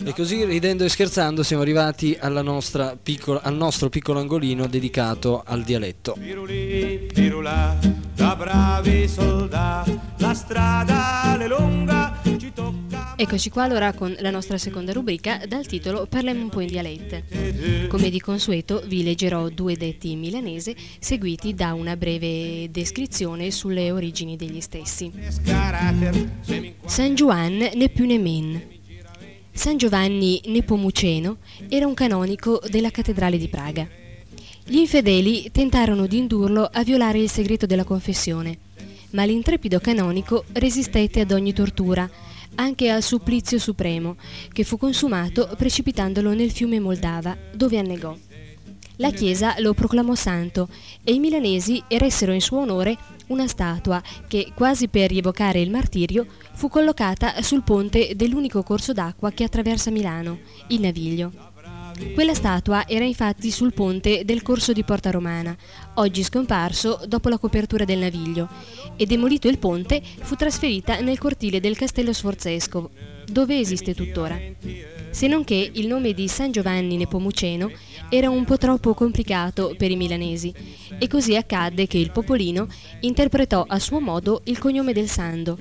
E così, ridendo e scherzando, siamo arrivati al nostro piccolo angolino dedicato al dialetto. Firulì, firulà, da bravi soldati, la strada è lunga, ci tocca. Eccoci qua allora con la nostra seconda rubrica dal titolo Parliamo un po' in dialette. Come di consueto vi leggerò due detti in milanese seguiti da una breve descrizione sulle origini degli stessi. San Juan né più né men. San Giovanni Nepomuceno era un canonico della cattedrale di Praga. Gli infedeli tentarono di indurlo a violare il segreto della confessione, ma l'intrepido canonico resistette ad ogni tortura, anche al supplizio supremo, che fu consumato precipitandolo nel fiume Moldava, dove annegò. La Chiesa lo proclamò santo e i milanesi eressero in suo onore una statua che, quasi per rievocare il martirio, fu collocata sul ponte dell'unico corso d'acqua che attraversa Milano, il Naviglio. Quella statua era infatti sul ponte del corso di Porta Romana, oggi scomparso dopo la copertura del Naviglio, e demolito il ponte fu trasferita nel cortile del Castello Sforzesco, dove esiste tuttora. Se non che il nome di San Giovanni Nepomuceno era un po' troppo complicato per i milanesi, e così accadde che il popolino interpretò a suo modo il cognome del santo,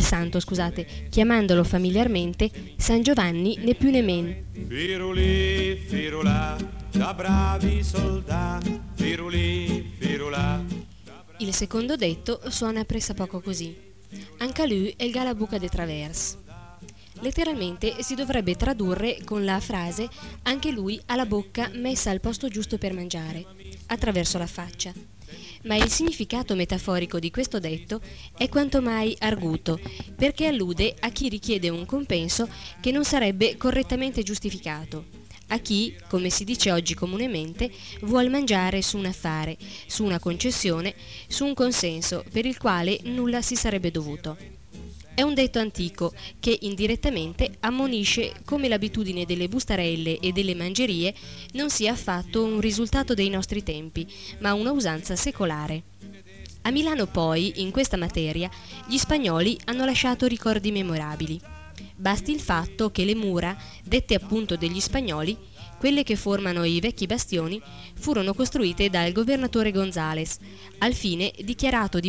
chiamandolo familiarmente San Giovanni né più né men. Firulì, firulà, da bravi soldati, firulì, firulà. Il secondo detto suona pressappoco così: Anche lui è il galabuca de travers. Letteralmente si dovrebbe tradurre con la frase anche lui ha la bocca messa al posto giusto per mangiare, attraverso la faccia. Ma il significato metaforico di questo detto è quanto mai arguto, perché allude a chi richiede un compenso che non sarebbe correttamente giustificato, a chi, come si dice oggi comunemente, vuol mangiare su un affare, su una concessione, su un consenso per il quale nulla si sarebbe dovuto. È un detto antico che indirettamente ammonisce come l'abitudine delle bustarelle e delle mangerie non sia affatto un risultato dei nostri tempi, ma una usanza secolare. A Milano poi, in questa materia, gli spagnoli hanno lasciato ricordi memorabili. Basti il fatto che le mura, dette appunto degli spagnoli, quelle che formano i vecchi bastioni, furono costruite dal governatore Gonzales, al fine dichiarato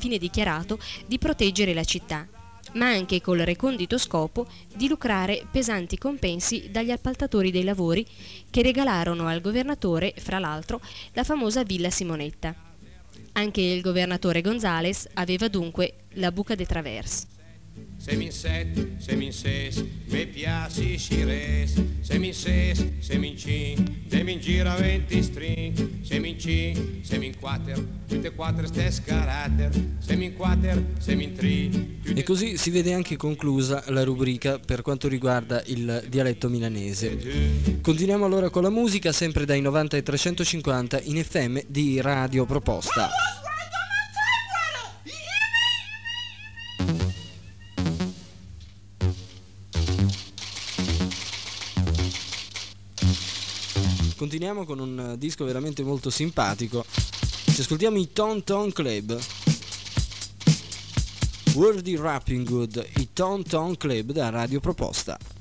di proteggere la città, ma anche col recondito scopo di lucrare pesanti compensi dagli appaltatori dei lavori che regalarono al governatore, fra l'altro, la famosa Villa Simonetta. Anche il governatore Gonzales aveva dunque la buca de travers. Semin set, semin ses, me piaci scires, semin ses, semin cin, semin gira 20 string, semin cin, semin quater, tutte quattro stes caratter, semin quater, semin tri. E così si vede anche conclusa la rubrica per quanto riguarda il dialetto milanese. Continuiamo allora con la musica, sempre dai 90 ai 350 in FM di Radio Proposta. Continuiamo con un disco veramente molto simpatico. Ci ascoltiamo i Ton Ton Club. Wordy Rapping Good, i Ton Ton Club da Radio Proposta.